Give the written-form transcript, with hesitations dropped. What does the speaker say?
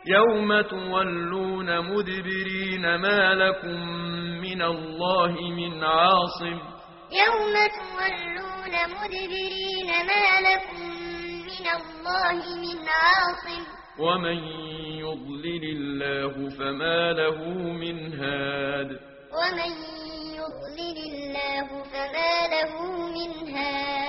يوم تولون مدبرين ما لكم من الله من عاصم يوم تولون مدبرين ما لكم من الله من عاصم ومن يضلل الله فما له من هاد ومن يضلل الله فما له من هاد